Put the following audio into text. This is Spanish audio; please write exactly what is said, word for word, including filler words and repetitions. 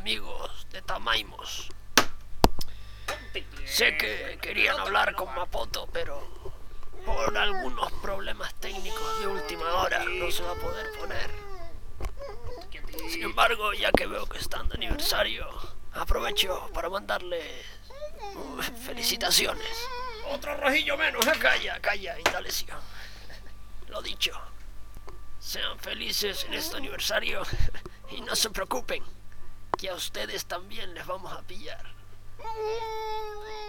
amigos de Tamaimos. Sé que querían hablar con Mapoto, pero por algunos problemas técnicos de última hora no se va a poder poner. Sin embargo, ya que veo que están de aniversario, aprovecho para mandarles uh, felicitaciones. Otro rojillo menos, ¿eh? Calla, calla, Indalecio. Lo dicho. Sean felices en este aniversario y no se preocupen, que a ustedes también les vamos a pillar.